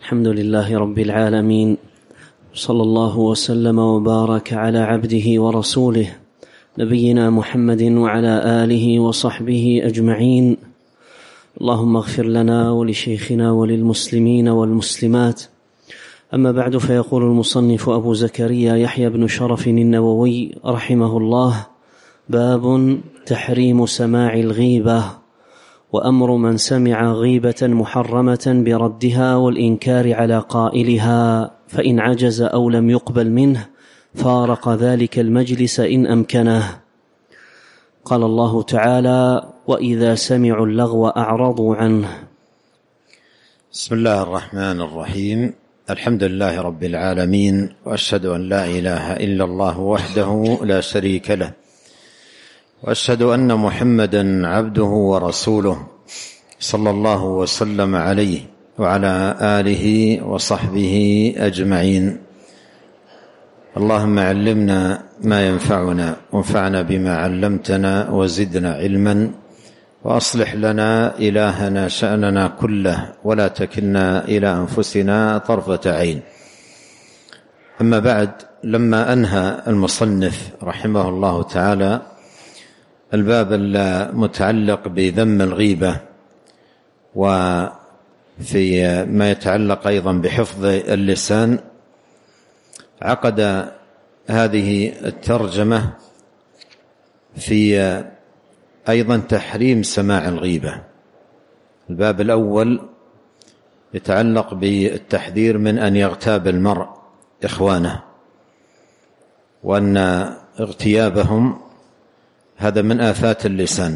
الحمد لله رب العالمين، صلى الله وسلم وبارك على عبده ورسوله نبينا محمد وعلى آله وصحبه أجمعين. اللهم اغفر لنا ولشيخنا وللمسلمين والمسلمات. أما بعد، فيقول المصنف أبو زكريا يحيى بن شرف النووي رحمه الله: باب تحريم سماع الغيبة، وأمر من سمع غيبة محرمة بردها والإنكار على قائلها، فإن عجز أو لم يقبل منه فارق ذلك المجلس إن أمكنه. قال الله تعالى: وإذا سمعوا اللغو أعرضوا عنه. بسم الله الرحمن الرحيم. الحمد لله رب العالمين، وأشهد أن لا إله إلا الله وحده لا شريك له، وأشهد أن محمدا عبده ورسوله، صلى الله وسلم عليه وعلى آله وصحبه أجمعين. اللهم علمنا ما ينفعنا، وانفعنا بما علمتنا، وزدنا علما، وأصلح لنا إلهنا شأننا كله، ولا تكلنا إلى أنفسنا طرفة عين. أما بعد، لما أنهى المصنف رحمه الله تعالى الباب المتعلق بذم الغيبة، وفي ما يتعلق أيضا بحفظ اللسان، عقد هذه الترجمة في أيضا تحريم سماع الغيبة. الباب الأول يتعلق بالتحذير من أن يغتاب المرء إخوانه، وأن اغتيابهم هذا من آفات اللسان.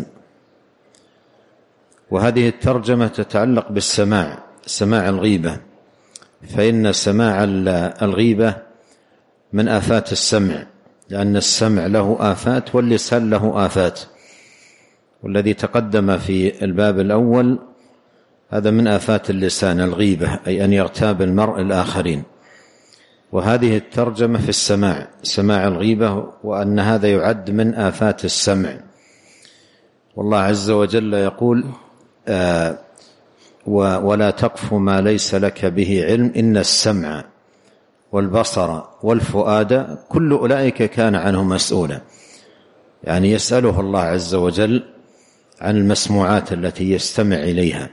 وهذه الترجمة تتعلق بالسماع، سماع الغيبة، فإن سماع الغيبة من آفات السمع، لأن السمع له آفات واللسان له آفات. والذي تقدم في الباب الأول هذا من آفات اللسان الغيبة، أي أن يغتاب المرء الآخرين. وهذه الترجمة في السماع، سماع الغيبة، وأن هذا يعد من آفات السمع. والله عز وجل يقول: ولا تقف ما ليس لك به علم إن السمع والبصر والفؤاد كل أولئك كان عنه مسؤولا. يعني يسأله الله عز وجل عن المسموعات التي يستمع إليها،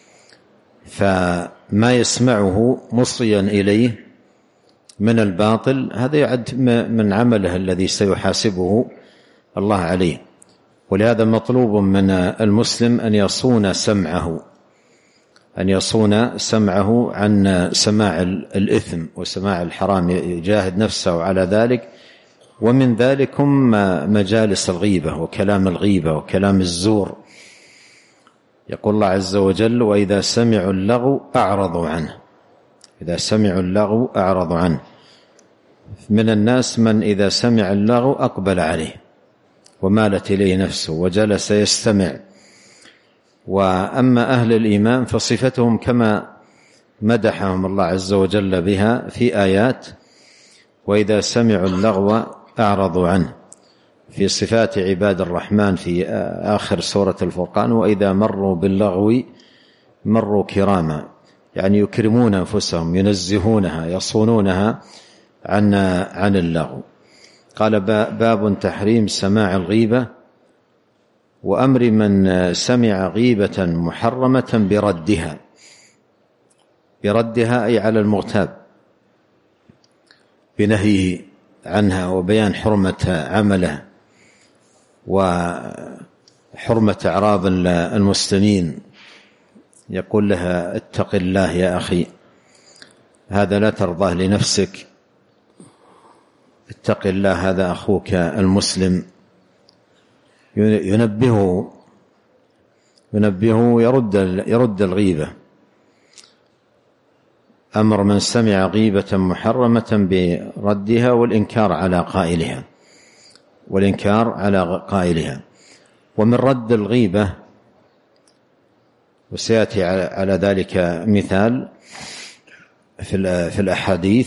فما يسمعه مصغيا إليه من الباطل هذا يعد من عمله الذي سيحاسبه الله عليه. ولهذا مطلوب من المسلم أن يصون سمعه عن سماع الإثم وسماع الحرام، يجاهد نفسه على ذلك. ومن ذلكم مجالس الغيبة وكلام الغيبة وكلام الزور. يقول الله عز وجل: وإذا سمعوا اللغو أعرضوا عنه. إذا سمعوا اللغو أعرضوا عنه. من الناس من إذا سمع اللغو أقبل عليه ومالت إليه نفسه وجلس يستمع. وأما أهل الإيمان فصفتهم كما مدحهم الله عز وجل بها في آيات: وإذا سمعوا اللغو أعرضوا عنه، في صفات عباد الرحمن في آخر سورة الفرقان: وإذا مروا باللغو مروا كراما، يعني يكرمون أنفسهم، ينزهونها، يصونونها عن اللغو. قال: باب تحريم سماع الغيبة، وأمر من سمع غيبة محرمة بردها أي على المغتاب، بنهيه عنها وبيان حرمة عمله وحرمة أعراض المسلمين. يقول لها: اتق الله يا أخي، هذا لا ترضاه لنفسك، اتق الله، هذا أخوك المسلم. ينبهه يرد الغيبة. أمر من سمع غيبة محرمة بردها والإنكار على قائلها. ومن رد الغيبة، وسيأتي على ذلك مثال في الأحاديث،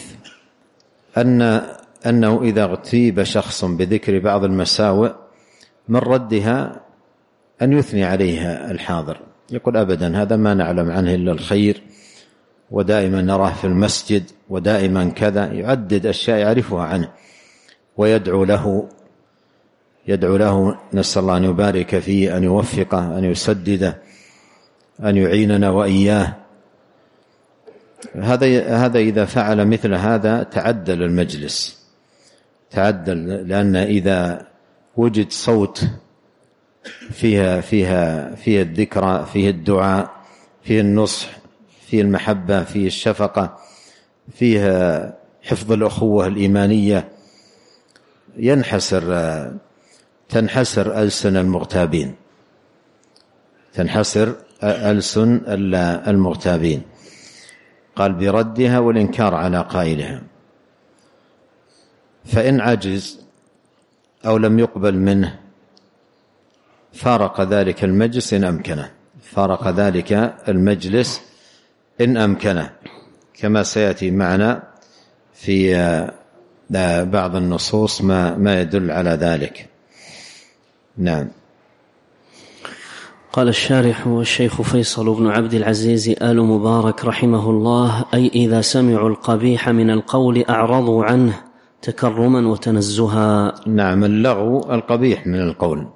أنه إذا اغتيب شخص بذكر بعض المساوئ من ردها أن يثني عليها الحاضر، يقول: أبدا، هذا ما نعلم عنه إلا الخير، ودائما نراه في المسجد ودائما كذا، يعدد أشياء يعرفها عنه ويدعو له، نسأل الله أن يبارك فيه، أن يوفقه، أن يسدده، أن يعيننا وإياه. هذا إذا فعل مثل هذا تعدل المجلس، لأن إذا وجد صوت فيها الذكرى، فيه الدعاء، فيه النصح، فيه المحبة، فيه الشفقة، فيه حفظ الأخوة الإيمانية، تنحسر ألسن المغتابين، قال بردها والإنكار على قائلها. فإن عجز أو لم يقبل منه فارق ذلك المجلس إن أمكنه، كما سيأتي معنا في بعض النصوص ما يدل على ذلك. نعم. قال الشارح والشيخ فيصل بن عبد العزيز آل مبارك رحمه الله: أي إذا سمعوا القبيح من القول أعرضوا عنه تكرما وتنزها. نعم. اللغو القبيح من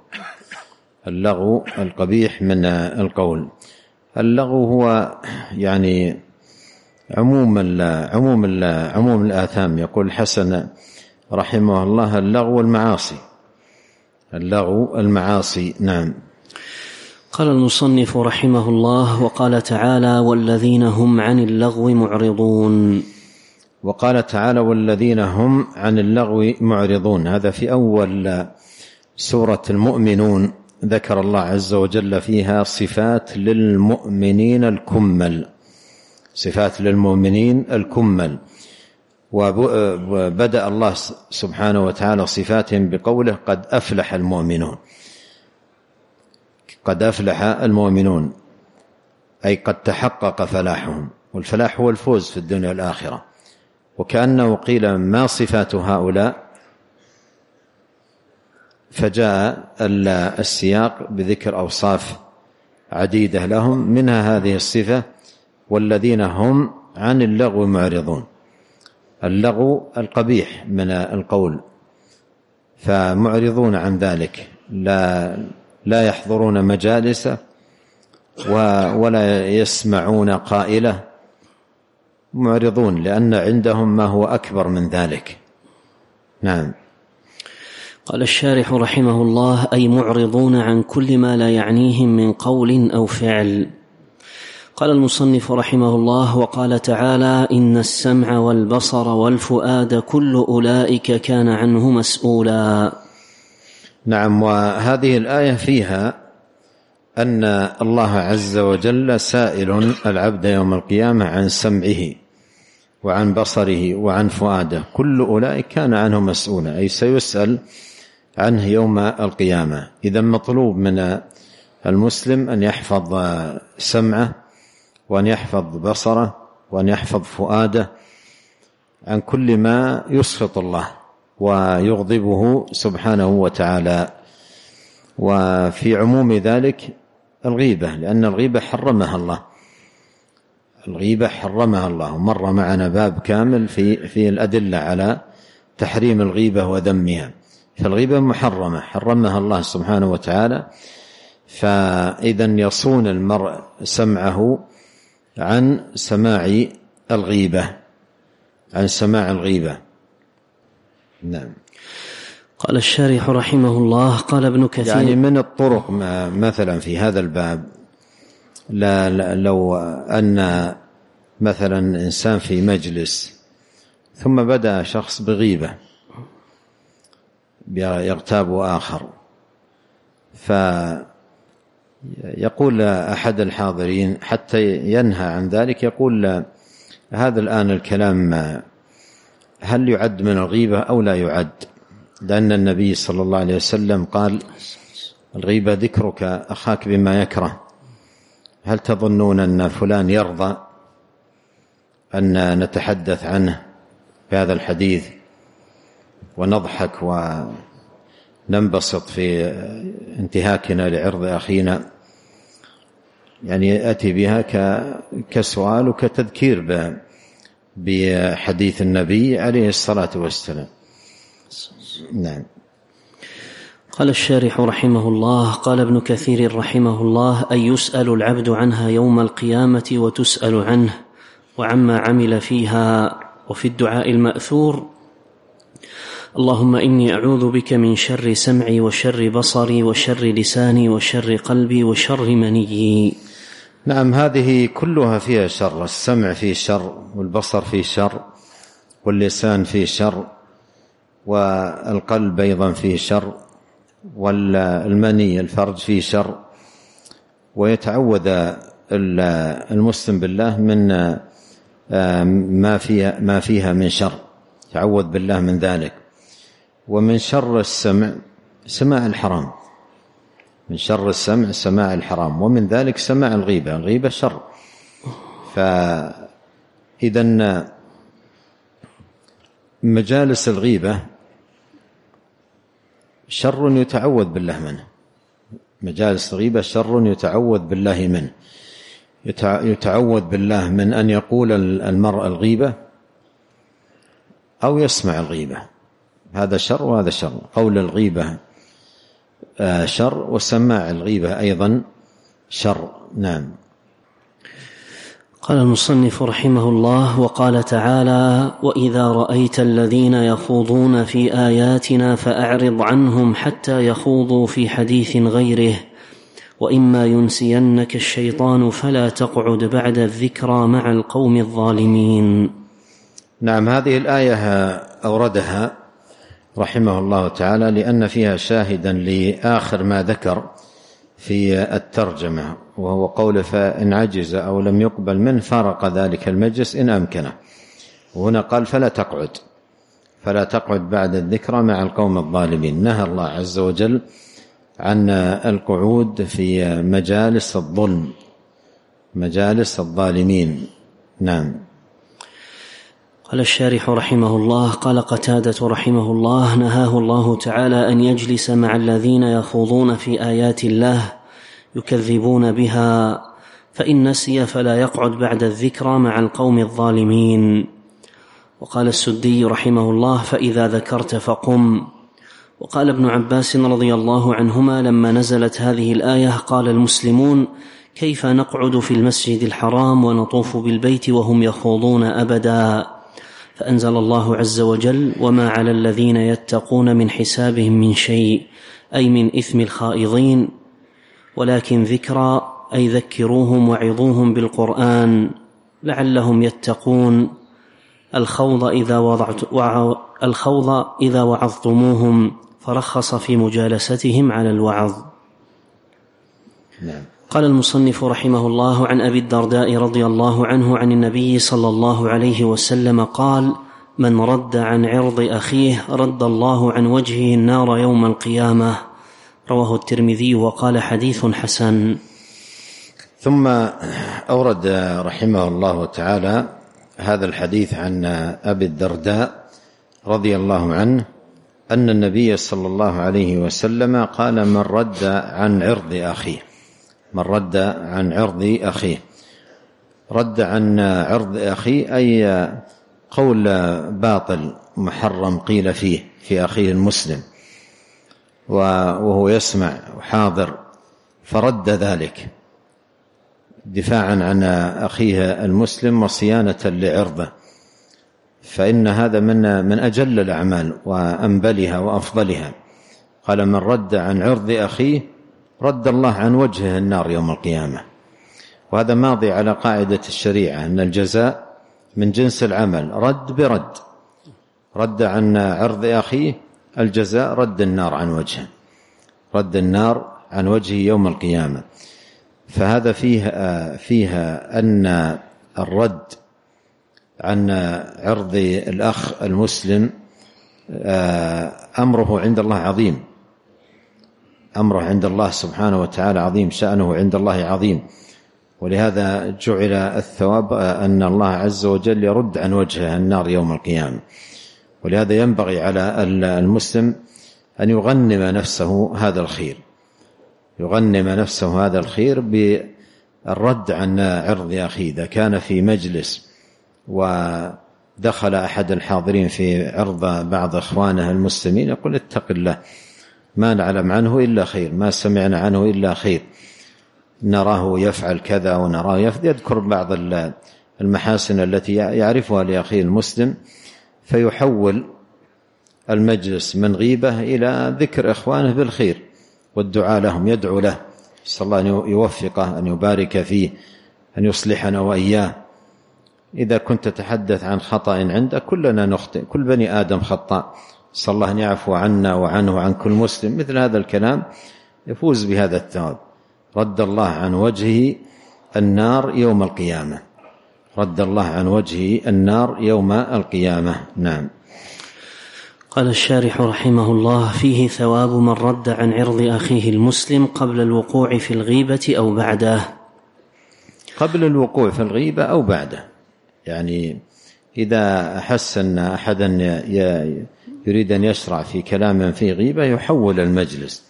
القول. اللغو هو يعني عموم الآثام. يقول الحسن رحمه الله: اللغو المعاصي. نعم. قال المصنف رحمه الله: وقال تعالى: والذين هم عن اللغو معرضون. وقال تعالى: والذين هم عن اللغو معرضون. هذا في أول سورة المؤمنون، ذكر الله عز وجل فيها صفات للمؤمنين الكمل، وبدأ الله سبحانه وتعالى صفاتهم بقوله: قد أفلح المؤمنون، أي قد تحقق فلاحهم، والفلاح هو الفوز في الدنيا والآخرة. وكأنه قيل: ما صفات هؤلاء؟ فجاء السياق بذكر أوصاف عديدة لهم، منها هذه الصفة: والذين هم عن اللغو معرضون. اللغو القبيح من القول، فمعرضون عن ذلك، لا يحضرون مجالسه ولا يسمعون قائله، معرضون لأن عندهم ما هو أكبر من ذلك. نعم. قال الشارح رحمه الله: أي معرضون عن كل ما لا يعنيهم من قول أو فعل. قال المصنف رحمه الله: وقال تعالى: إن السمع والبصر والفؤاد كل أولئك كان عنه مسؤولا. نعم. وهذه الآية فيها أن الله عز وجل سائل العبد يوم القيامة عن سمعه وعن بصره وعن فؤاده، كل أولئك كان عنه مسؤولا، أي سيسأل عنه يوم القيامة. إذا مطلوب من المسلم أن يحفظ سمعه، وأن يحفظ بصره، وأن يحفظ فؤاده عن كل ما يسخط الله ويغضبه سبحانه وتعالى. وفي عموم ذلك الغيبة، لأن الغيبة حرمها الله، ومر معنا باب كامل في الأدلة على تحريم الغيبة وذمها. فالغيبة حرمها الله سبحانه وتعالى. فإذا يصون المرء سمعه عن سماع الغيبة. نعم. قال الشارح رحمه الله: قال ابن كثير: يعني من الطرق مثلا في هذا الباب، لو أن مثلا إنسان في مجلس ثم بدأ شخص بغيبة يغتاب آخر، فيقول أحد الحاضرين حتى ينهى عن ذلك، يقول: هذا الآن الكلام هل يعد من الغيبة أو لا يعد؟ لأن النبي صلى الله عليه وسلم قال: الغيبة ذكرك أخاك بما يكره. هل تظنون أن فلان يرضى أن نتحدث عنه بهذا الحديث ونضحك وننبسط في انتهاكنا لعرض أخينا؟ يعني يأتي بها كسؤال وكتذكير بحديث النبي عليه الصلاة والسلام. نعم. قال الشارح رحمه الله: قال ابن كثير رحمه الله: أي يسأل العبد عنها يوم القيامة وتسأل عنه وعما عمل فيها. وفي الدعاء المأثور: اللهم إني أعوذ بك من شر سمعي وشر بصري وشر لساني وشر قلبي وشر منيي. نعم، هذه كلها فيها شر. السمع فيه شر، والبصر فيه شر، واللسان فيه شر، والقلب أيضا فيه شر، والمني الفرج فيه شر. ويتعوذ المسلم بالله من ما فيها من شر، تعوذ بالله من ذلك. ومن شر السمع سماع الحرام، من شر السمع سماع الحرام، ومن ذلك سماع الغيبة. الغيبة شر. فإذن مجالس الغيبة شر يتعوذ بالله منه، مجالس الغيبة شر يتعوذ بالله منه. يتعوذ بالله من أن يقول المرء الغيبة أو يسمع الغيبة، هذا شر وهذا شر. قول الغيبة شر، وسماع الغيبة أيضا شر. نعم. قال المصنف رحمه الله: وقال تعالى: وإذا رأيت الذين يخوضون في آياتنا فأعرض عنهم حتى يخوضوا في حديث غيره وإما ينسينك الشيطان فلا تقعد بعد الذكرى مع القوم الظالمين. نعم، هذه الآية أوردها رحمه الله تعالى لأن فيها شاهدا لآخر ما ذكر في الترجمة، وهو قول: فإن عجز أو لم يقبل منه فارق ذلك المجلس إن أمكنه. وهنا قال: فلا تقعد بعد الذكرى مع القوم الظالمين. نهى الله عز وجل عن القعود في مجالس الظلم، مجالس الظالمين. نعم. قال الشارح رحمه الله: قال قتادة رحمه الله: نهاه الله تعالى أن يجلس مع الذين يخوضون في آيات الله يكذبون بها، فإن نسي فلا يقعد بعد الذكرى مع القوم الظالمين. وقال السدي رحمه الله: فإذا ذكرت فقم. وقال ابن عباس رضي الله عنهما: لما نزلت هذه الآية قال المسلمون: كيف نقعد في المسجد الحرام ونطوف بالبيت وهم يخوضون أبدا؟ فأنزل الله عز وجل: وما على الذين يتقون من حسابهم من شيء، أي من إثم الخائضين، ولكن ذكرى، أي ذكروهم وعظوهم بالقرآن لعلهم يتقون. الخوض إذا وعظتموهم، فرخص في مجالستهم على الوعظ. نعم. قال المصنف رحمه الله: عن أبي الدرداء رضي الله عنه عن النبي صلى الله عليه وسلم قال: من رد عن عرض أخيه رد الله عن وجهه النار يوم القيامة. رواه الترمذي وقال: حديث حسن. ثم أورد رحمه الله تعالى هذا الحديث عن أبي الدرداء رضي الله عنه أن النبي صلى الله عليه وسلم قال: من رد عن عرض أخيه، من رد عن عرض أخيه. رد عن عرض أخيه أي قول باطل محرم قيل فيه في أخيه المسلم وهو يسمع وحاضر، فرد ذلك دفاعا عن أخيه المسلم وصيانة لعرضه، فإن هذا من أجل الأعمال وأنبلها وأفضلها. قال: من رد عن عرض أخيه رد الله عن وجهه النار يوم القيامة. وهذا ماضي على قاعدة الشريعة أن الجزاء من جنس العمل، رد برد. رد عن عرض أخيه، الجزاء رد النار عن وجهه، رد النار عن وجهه يوم القيامة. فهذا فيها أن الرد عن عرض الأخ المسلم أمره عند الله عظيم، أمره عند الله سبحانه وتعالى عظيم، شأنه عند الله عظيم. ولهذا جعل الثواب أن الله عز وجل يرد عن وجهه النار يوم القيامة. ولهذا ينبغي على المسلم أن يغنم نفسه هذا الخير، يغنم نفسه هذا الخير الرد عن عرض أخيه. إذا كان في مجلس ودخل أحد الحاضرين في عرض بعض إخوانه المسلمين يقول اتق الله، ما نعلم عنه إلا خير، ما سمعنا عنه إلا خير، نراه يفعل كذا ونراه يذكر بعض المحاسن التي يعرفها لأخيه المسلم، فيحول المجلس من غيبة إلى ذكر إخوانه بالخير والدعاء لهم، يدعو له، صلى الله أن يوفقه، أن يبارك فيه، أن يصلحنا وإياه. إذا كنت تتحدث عن خطأ عندك، كلنا نخطئ، كل بني آدم خطاء، صلى الله أن يعفو عنا وعنه وعن كل مسلم. مثل هذا الكلام يفوز بهذا الثواب. رد الله عن وجهه النار يوم القيامة، رد الله عن وجهه النار يوم القيامة. نعم. قال الشارح رحمه الله: فيه ثواب من رد عن عرض أخيه المسلم قبل الوقوع في الغيبة أو بعده. قبل الوقوع في الغيبة أو بعده، يعني إذا أحس أن أحدا يريد أن يشرع في كلام فيه غيبة يحول المجلس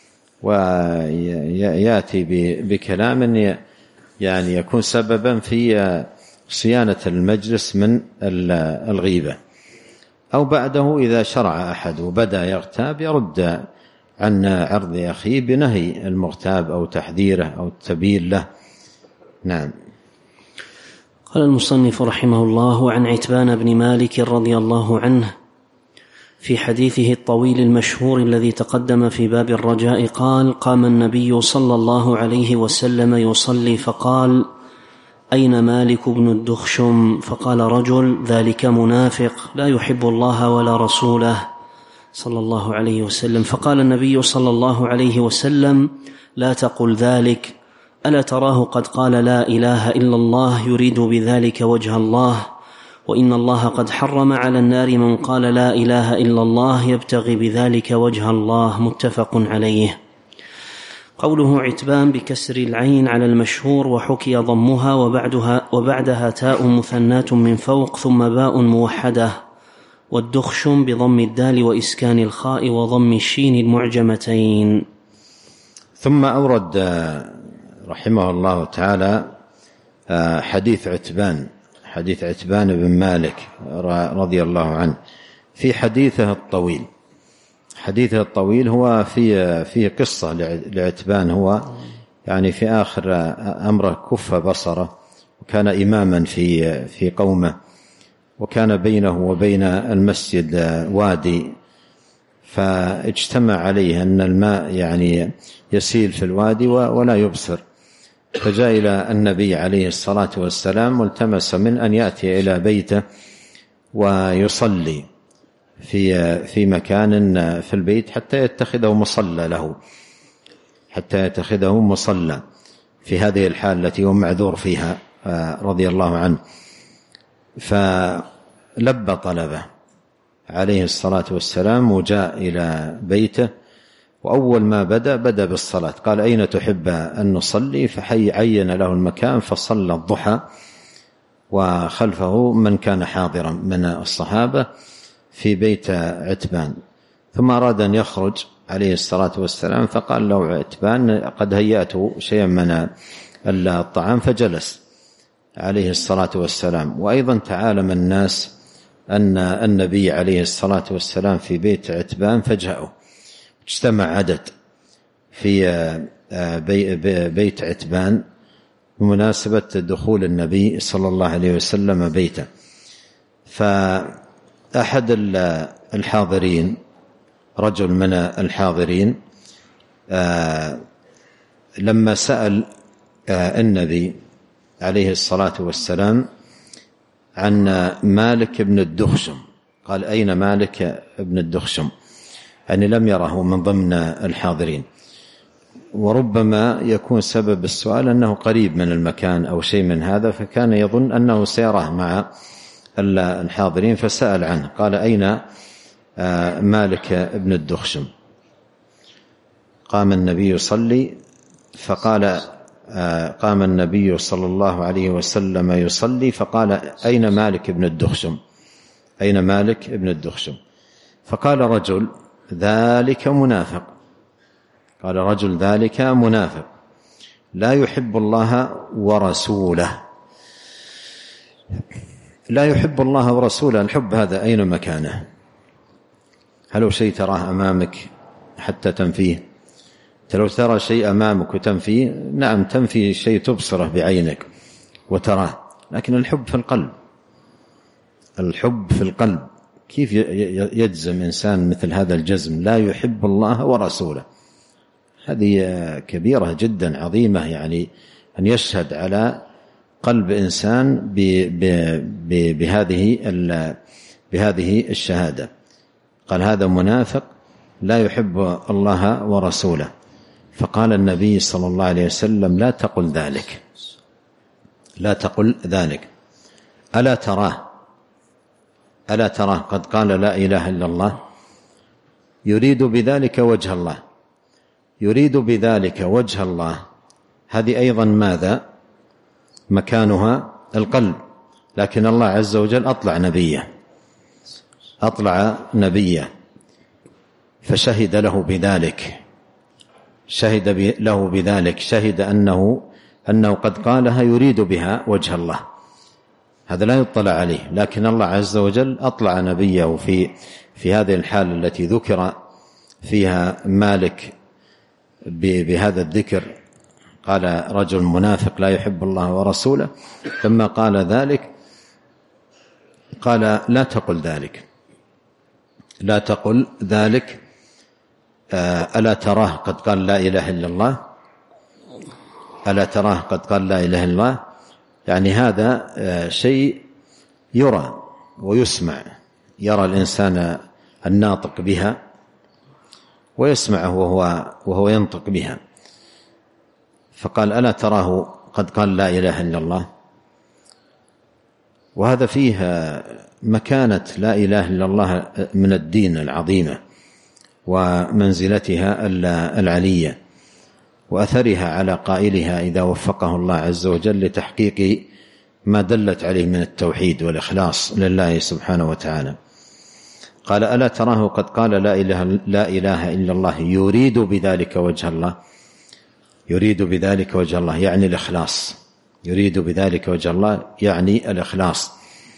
ويأتي بكلام يعني يكون سببا في صيانة المجلس من الغيبة. أو بعده إذا شرع أحد وبدأ يغتاب يرد عن عرض أخيه بنهي المغتاب أو تحذيره أو التبيين له. نعم. قال المصنف رحمه الله: عن عتبان بن مالك رضي الله عنه في حديثه الطويل المشهور الذي تقدم في باب الرجاء قال: قام النبي صلى الله عليه وسلم يصلي فقال: أين مالك بن الدخشم؟ فقال رجل: ذلك منافق لا يحب الله ولا رسوله صلى الله عليه وسلم. فقال النبي صلى الله عليه وسلم: لا تقل ذلك، ألا تراه قد قال لا إله إلا الله يريد بذلك وجه الله، وإن الله قد حرم على النار من قال لا إله إلا الله يبتغي بذلك وجه الله. متفق عليه. قوله عتبان بكسر العين على المشهور، وحكي ضمها وبعدها تاء مثنات من فوق ثم باء موحدة، والدخشم بضم الدال وإسكان الخاء وضم الشين المعجمتين. ثم أورد رحمه الله تعالى حديث عتبان بن مالك رضي الله عنه في حديثه الطويل هو في قصة لعتبان، هو يعني في آخر أمره كف بصره، وكان إماما في قومه، وكان بينه وبين المسجد وادي، فاجتمع عليه أن الماء يعني يسيل في الوادي ولا يبصر، فجاء إلى النبي عليه الصلاة والسلام والتمس من أن يأتي إلى بيته ويصلي في مكان في البيت حتى يتخذه مصلى في هذه الحال التي هو معذور فيها رضي الله عنه. فلبى طلبه عليه الصلاة والسلام وجاء إلى بيته، وأول ما بدأ بالصلاة، قال: أين تحب أن نصلي؟ فعين له المكان فصلى الضحى، وخلفه من كان حاضرا من الصحابة في بيت عتبان. ثم أراد أن يخرج عليه الصلاة والسلام، فقال له عتبان: قد هيأت شيئا من الطعام، فجلس عليه الصلاة والسلام. وأيضا تعالم الناس أن النبي عليه الصلاة والسلام في بيت عتبان فجاءوا، اجتمع عدد في بيت عتبان بمناسبة دخول النبي صلى الله عليه وسلم بيته. فأحد الحاضرين، رجل من الحاضرين، لما سأل النبي عليه الصلاة والسلام عن مالك بن الدخشم، قال: أين مالك بن الدخشم؟ يعني لم يره من ضمن الحاضرين، وربما يكون سبب السؤال أنه قريب من المكان أو شيء من هذا، فكان يظن أنه سيراه مع الحاضرين، فسأل عنه، قال: أين مالك ابن الدخشم؟ قام النبي يصلي، فقال: قام النبي صلى الله عليه وسلم يصلي، فقال: أين مالك ابن الدخشم؟ أين مالك ابن الدخشم؟ فقال رجل: ذلك منافق. قال رجل: ذلك منافق. لا يحب الله ورسوله. لا يحب الله ورسوله، الحب هذا أين مكانه؟ هل هو شيء تراه أمامك حتى تنفيه؟ لو ترى شيء أمامك وتنفيه، نعم تنفي شيء تبصره بعينك وتراه، لكن الحب في القلب. الحب في القلب. كيف يجزم إنسان مثل هذا الجزم لا يحب الله ورسوله؟ هذه كبيرة جدا عظيمة، يعني أن يشهد على قلب إنسان بهذه الشهادة. قال هذا منافق لا يحب الله ورسوله. فقال النبي صلى الله عليه وسلم لا تقل ذلك، لا تقل ذلك. ألا تراه قد قال لا إله إلا الله يريد بذلك وجه الله. يريد بذلك وجه الله، هذه أيضا ماذا؟ مكانها القلب. لكن الله عز وجل أطلع نبيه فشهد له بذلك، شهد أنه قد قالها يريد بها وجه الله. هذا لا يطلع عليه، لكن الله عز وجل أطلع نبيه في هذه الحالة التي ذكر فيها مالك بهذا الذكر. قال رجل منافق لا يحب الله ورسوله، لما قال ذلك قال لا تقل ذلك. ألا تراه قد قال لا إله إلا الله؟ ألا تراه قد قال لا إله إلا الله؟ يعني هذا شيء يرى ويسمع، يرى الإنسان الناطق بها ويسمعه وهو ينطق بها. فقال ألا تراه قد قال لا إله إلا الله؟ وهذا فيه مكانة لا إله إلا الله من الدين العظيمة ومنزلتها العلية وأثرها على قائلها إذا وفقه الله عز وجل لتحقيق ما دلت عليه من التوحيد والإخلاص لله سبحانه وتعالى. قال ألا تراه قد قال لا إله إلا الله يريد بذلك وجه الله. يريد بذلك وجه الله يعني الإخلاص. يريد بذلك وجه الله يعني الإخلاص،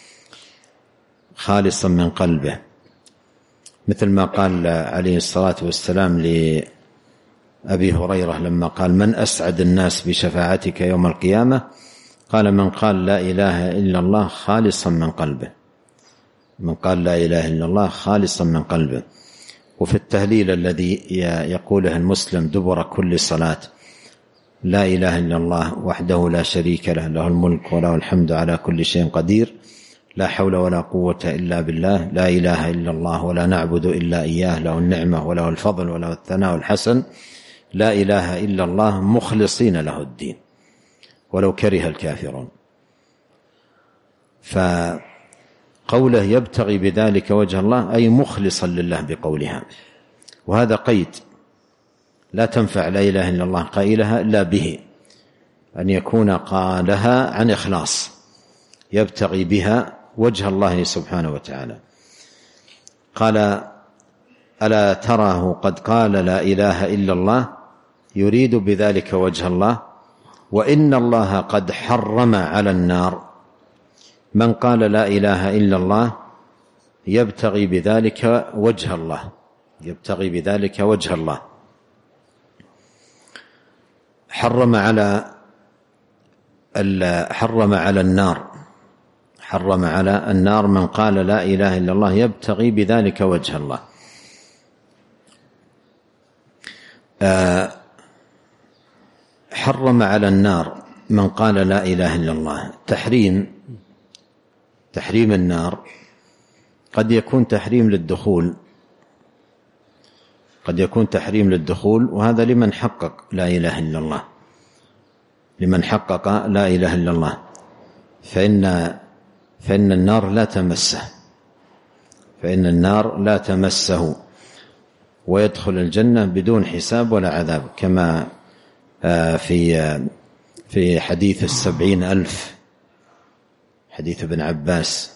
خالصا من قلبه، مثل ما قال عليه الصلاة والسلام لأبي هريرة لما قال من أسعد الناس بشفاعتك يوم القيامة؟ قال من قال لا إله إلا الله خالصا من قلبه. من قال لا إله إلا الله خالصا من قلبه. وفي التهليل الذي يقوله المسلم دبر كل صلاة لا إله إلا الله وحده لا شريك له، له الملك وله الحمد على كل شيء قدير، لا حول ولا قوة إلا بالله، لا إله إلا الله ولا نعبد إلا إياه، له النعمة وله الفضل وله الثناء الحسن، لا إله إلا الله مخلصين له الدين ولو كره الكافرون. فقوله يبتغي بذلك وجه الله أي مخلصا لله بقولها، وهذا قيد، لا تنفع لا إله إلا الله قائلها إلا به، أن يكون قالها عن إخلاص يبتغي بها وجه الله سبحانه وتعالى. قال ألا تراه قد قال لا إله إلا الله يريد بذلك وجه الله وإن الله قد حرم على النار من قال لا إله إلا الله يبتغي بذلك وجه الله. يبتغي بذلك وجه الله. حرم على النار، حرم على النار من قال لا إله إلا الله يبتغي بذلك وجه الله. حرم على النار من قال لا إله إلا الله. تحريم النار قد يكون تحريم للدخول، قد يكون تحريم للدخول، وهذا لمن حقق لا إله إلا الله، لمن حقق لا إله إلا الله، فإن النار لا تمسه، فإن النار لا تمسه ويدخل الجنة بدون حساب ولا عذاب، كما في حديث 70,000 حديث ابن عباس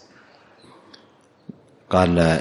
قال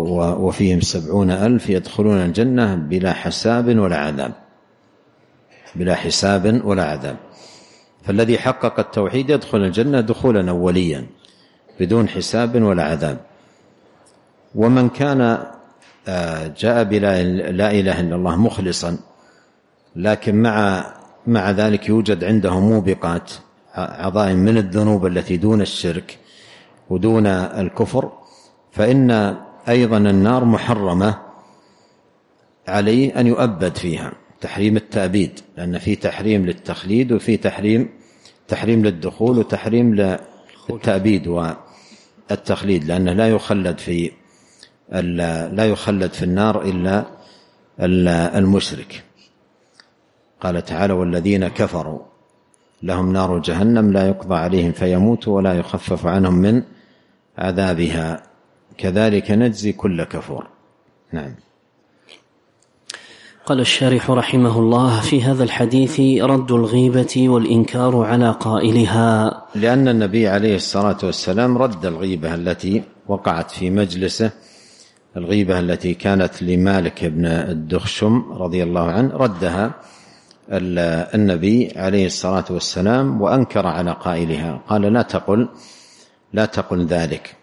وفيهم 70,000 يدخلون الجنة بلا حساب ولا عذاب. بلا حساب ولا عذاب. فالذي حقق التوحيد يدخل الجنة دخولا أوليا بدون حساب ولا عذاب. ومن كان جاء بلا إله إلا الله مخلصا لكن مع ذلك يوجد عنده موبقات عظائم من الذنوب التي دون الشرك ودون الكفر، فإن أيضا النار محرمة عليه أن يؤبد فيها، تحريم التأبيد، لأن في تحريم للتخليد وفي تحريم للدخول وتحريم للتأبيد والتخليد، لأنه لا يخلد في النار إلا المشرك. قال تعالى: والذين كفروا لهم نار جهنم لا يقضى عليهم فيموتوا ولا يخفف عنهم من عذابها كذلك نجزي كل كفور. نعم. قال الشارح رحمه الله: في هذا الحديث رد الغيبة والإنكار على قائلها، لأن النبي عليه الصلاة والسلام رد الغيبة التي وقعت في مجلسه، الغيبة التي كانت لمالك بن الدخشم رضي الله عنه، ردها النبي عليه الصلاة والسلام وأنكر على قائلها، قال: لا تقل ذلك.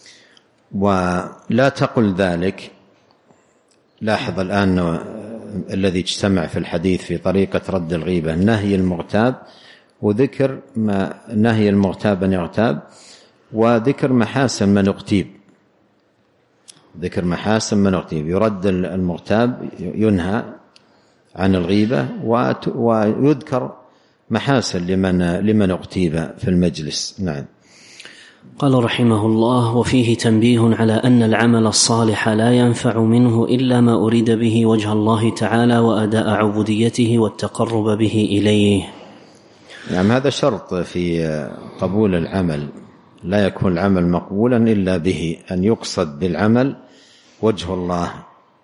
ولا تقل ذلك، لاحظ الآن الذي اجتمع في الحديث في طريقة رد الغيبة نهي المغتاب وذكر نهي المغتاب أن يغتاب، وذكر محاسن من اغتيب، ذكر محاسن من اغتيب. يرد المغتاب، ينهى عن الغيبة، ويذكر محاسن لمن اغتيب في المجلس. نعم. قال رحمه الله: وفيه تنبيه على أن العمل الصالح لا ينفع منه إلا ما أريد به وجه الله تعالى وأداء عبوديته والتقرب به إليه. نعم، هذا شرط في قبول العمل، لا يكون العمل مقبولا إلا به، أن يقصد بالعمل وجه الله.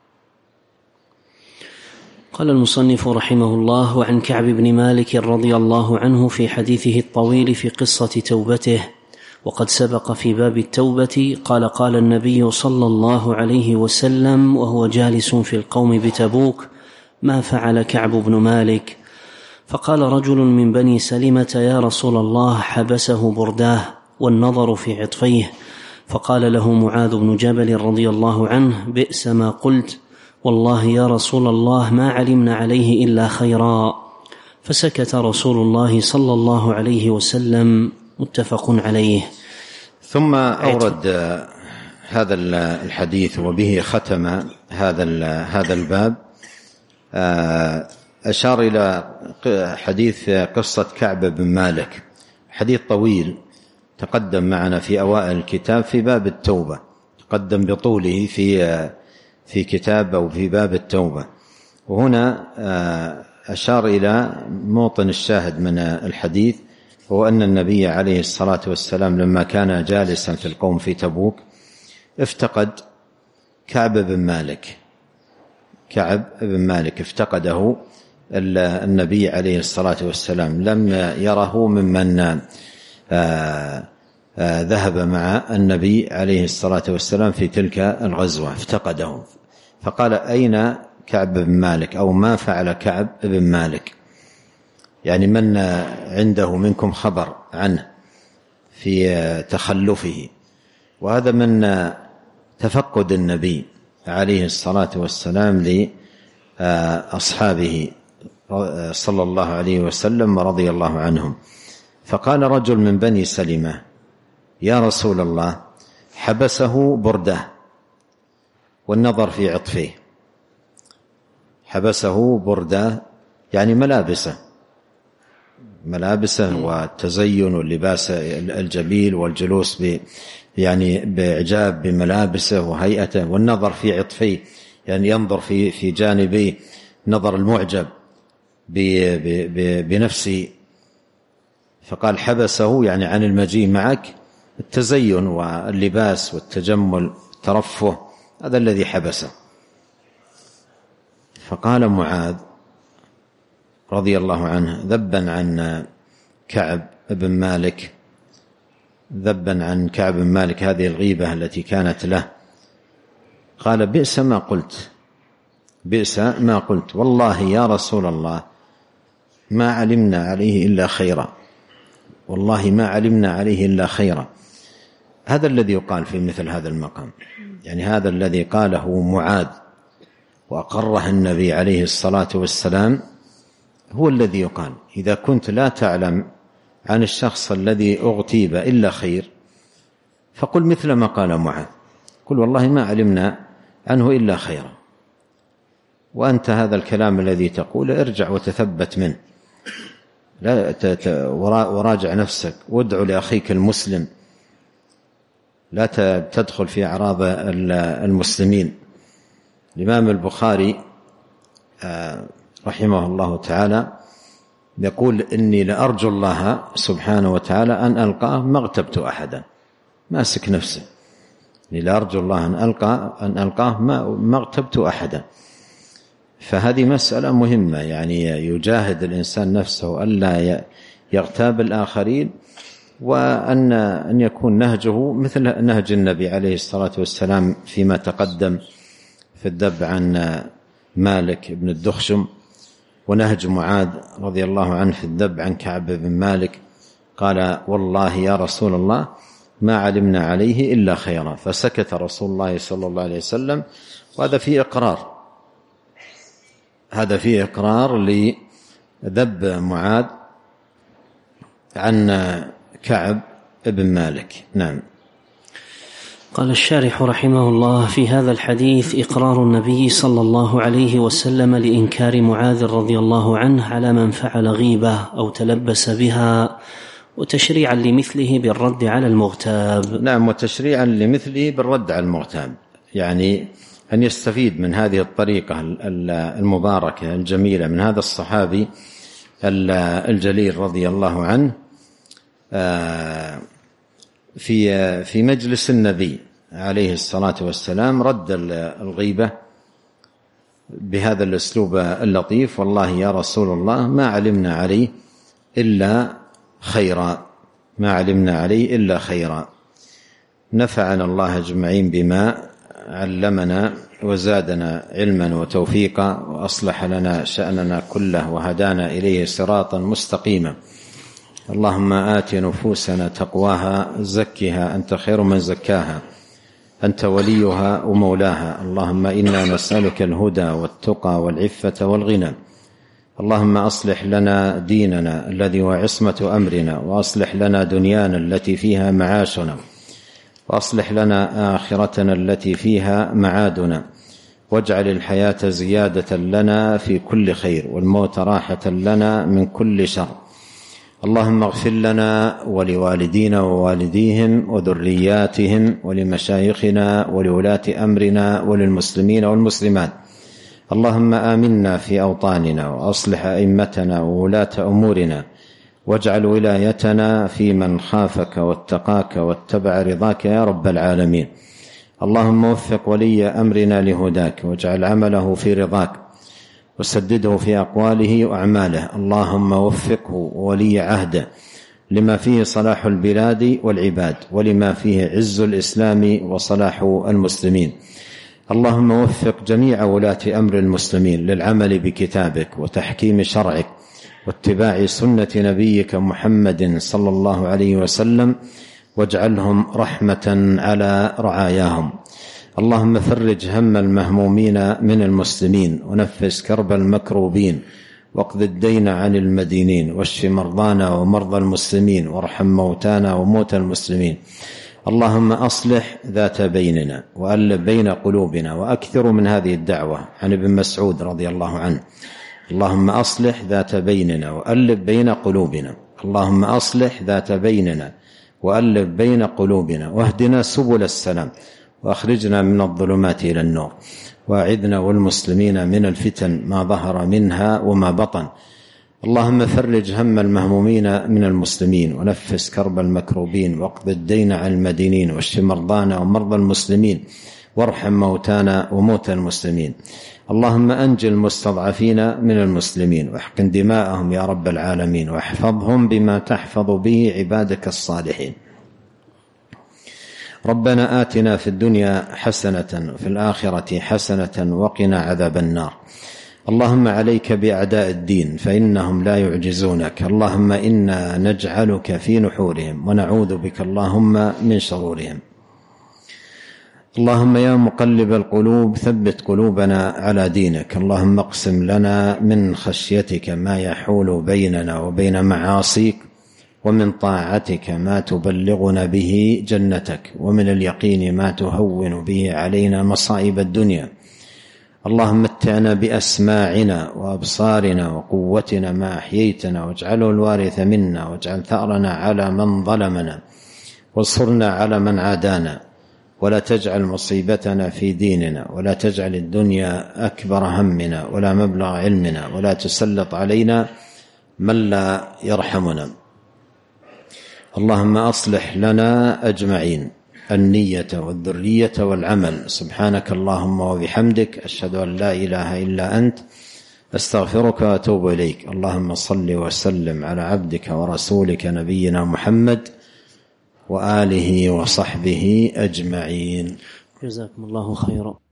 قال المصنف رحمه الله: وعن كعب بن مالك رضي الله عنه في حديثه الطويل في قصة توبته، وقد سبق في باب التوبة، قال: قال النبي صلى الله عليه وسلم وهو جالس في القوم بتبوك: ما فعل كعب بن مالك؟ فقال رجل من بني سلمة: يا رسول الله، حبسه برداه والنظر في عطفيه. فقال له معاذ بن جبل رضي الله عنه: بئس ما قلت، والله يا رسول الله ما علمنا عليه إلا خيرا. فسكت رسول الله صلى الله عليه وسلم. متفق عليه. ثم أورد هذا الحديث وبه ختم هذا الباب. أشار إلى حديث قصة كعب بن مالك، حديث طويل تقدم معنا في أوائل الكتاب في باب التوبة، تقدم بطوله في كتاب أو في باب التوبة، وهنا أشار إلى موطن الشاهد من الحديث، هو أن النبي عليه الصلاة والسلام لما كان جالسا في القوم في تبوك افتقد كعب بن مالك افتقده النبي عليه الصلاة والسلام، لم يره ممن ذهب مع النبي عليه الصلاة والسلام في تلك الغزوة، افتقده. فقال: أين كعب بن مالك؟ أو ما فعل كعب بن مالك؟ يعني من عنده منكم خبر عنه في تخلفه؟ وهذا من تفقد النبي عليه الصلاة والسلام لأصحابه صلى الله عليه وسلم ورضي الله عنهم. فقال رجل من بني سلمة: يا رسول الله، حبسه برده والنظر في عطفه. حبسه برده يعني ملابسه والتزين واللباس الجميل والجلوس يعني بإعجاب بملابسه وهيئته، والنظر في عطفه يعني ينظر في جانبه نظر المعجب بنفسه. فقال: حبسه يعني عن المجيء معك التزين واللباس والتجمل الترفه، هذا الذي حبسه. فقال معاذ رضي الله عنه ذبا عن كعب بن مالك، ذبا عن كعب بن مالك هذه الغيبة التي كانت له، قال: بئس ما قلت، والله يا رسول الله ما علمنا عليه إلا خيرا، والله ما علمنا عليه إلا خيرا. هذا الذي يقال في مثل هذا المقام، يعني هذا الذي قاله معاذ وأقره النبي عليه الصلاة والسلام هو الذي يقال. إذا كنت لا تعلم عن الشخص الذي أغتيب إلا خير فقل مثل ما قال معاذ، قل والله ما علمنا عنه إلا خيرا. وأنت هذا الكلام الذي تقول ارجع وتثبت منه، لا وراجع نفسك وادعو لأخيك المسلم، لا تدخل في أعراض المسلمين. الإمام البخاري رحمه الله تعالى يقول إني لأرجو الله سبحانه وتعالى أن ألقاه ما اغتبت أحدا، ماسك نفسه، إني لأرجو الله أن ألقاه ما اغتبت أحدا. فهذه مسألة مهمة، يعني يجاهد الإنسان نفسه ألا يغتاب الآخرين، وأن يكون نهجه مثل نهج النبي عليه الصلاة والسلام فيما تقدم في الذب عن مالك بن الدخشم، ونهج معاذ رضي الله عنه في الذب عن كعب بن مالك. قال والله يا رسول الله ما علمنا عليه إلا خيرا، فسكت رسول الله صلى الله عليه وسلم. وهذا فيه إقرار، هذا فيه إقرار لذب معاذ عن كعب بن مالك. نعم. قال الشارح رحمه الله: في هذا الحديث إقرار النبي صلى الله عليه وسلم لإنكار معاذ رضي الله عنه على من فعل غيبة أو تلبس بها، وتشريعا لمثله بالرد على المغتاب. نعم، وتشريعا لمثله بالرد على المغتاب، يعني أن يستفيد من هذه الطريقة المباركة الجميلة من هذا الصحابي الجليل رضي الله عنه في مجلس النبي عليه الصلاة والسلام، رد الغيبة بهذا الأسلوب اللطيف: والله يا رسول الله ما علمنا عليه إلا خيرا، ما علمنا عليه إلا خيرا. نفعنا الله أجمعين بما علمنا وزادنا علما وتوفيقا، وأصلح لنا شأننا كله وهدانا إليه صراطا مستقيما. اللهم آت نفوسنا تقواها زكها أنت خير من زكاها، أنت وليها ومولاها. اللهم إنا نسألك الهدى والتقى والعفة والغنى. اللهم أصلح لنا ديننا الذي هو عصمة أمرنا، وأصلح لنا دنيانا التي فيها معاشنا، وأصلح لنا آخرتنا التي فيها معادنا، واجعل الحياة زيادة لنا في كل خير، والموت راحة لنا من كل شر. اللهم اغفر لنا ولوالدينا ووالديهم وذرياتهم ولمشايخنا ولولاة أمرنا وللمسلمين والمسلمات. اللهم آمنا في أوطاننا، وأصلح أئمتنا وولاة أمورنا، واجعل ولايتنا في من خافك واتقاك واتبع رضاك يا رب العالمين. اللهم وفق ولي أمرنا لهداك، واجعل عمله في رضاك، وسدده في أقواله وأعماله. اللهم وفقه ولي عهده لما فيه صلاح البلاد والعباد، ولما فيه عز الإسلام وصلاح المسلمين. اللهم وفق جميع ولاة أمر المسلمين للعمل بكتابك وتحكيم شرعك واتباع سنة نبيك محمد صلى الله عليه وسلم، واجعلهم رحمة على رعاياهم. اللهم فرج هم المهمومين من المسلمين، ونفس كرب المكروبين، واقض الدين عن المدينين، واشف مرضانا ومرضى المسلمين، وارحم موتانا وموتى المسلمين. اللهم أصلح ذات بيننا وألف بين قلوبنا. وأكثر من هذه الدعوة عن ابن مسعود رضي الله عنه: اللهم أصلح ذات بيننا وألف بين قلوبنا. اللهم أصلح ذات بيننا وألف بين قلوبنا، واهدنا سبل السلام، وأخرجنا من الظلمات إلى النور، وأعذنا والمسلمين من الفتن ما ظهر منها وما بطن. اللهم فرج هم المهمومين من المسلمين، ونفس كرب المكروبين، واقض الدين عن المدينين، واشف مرضانا ومرضى المسلمين، وارحم موتانا وموتى المسلمين. اللهم أنج المستضعفين من المسلمين، واحقن دماءهم يا رب العالمين، واحفظهم بما تحفظ به عبادك الصالحين. ربنا آتنا في الدنيا حسنة وفي الآخرة حسنة وقنا عذاب النار. اللهم عليك بأعداء الدين فإنهم لا يعجزونك. اللهم إنا نجعلك في نحورهم ونعوذ بك اللهم من شرورهم. اللهم يا مقلب القلوب ثبت قلوبنا على دينك. اللهم اقسم لنا من خشيتك ما يحول بيننا وبين معاصيك، ومن طاعتك ما تبلغنا به جنتك، ومن اليقين ما تهون به علينا مصائب الدنيا. اللهم متعنا بأسماعنا وأبصارنا وقوتنا ما أحييتنا، واجعله الوارث منا، واجعل ثأرنا على من ظلمنا، وانصرنا على من عادانا، ولا تجعل مصيبتنا في ديننا، ولا تجعل الدنيا أكبر همنا ولا مبلغ علمنا، ولا تسلط علينا من لا يرحمنا. اللهم أصلح لنا أجمعين النية والذرية والعمل. سبحانك اللهم وبحمدك، أشهد أن لا إله إلا أنت، أستغفرك وأتوب إليك. اللهم صل وسلم على عبدك ورسولك نبينا محمد وآله وصحبه أجمعين. جزاكم الله خيرا.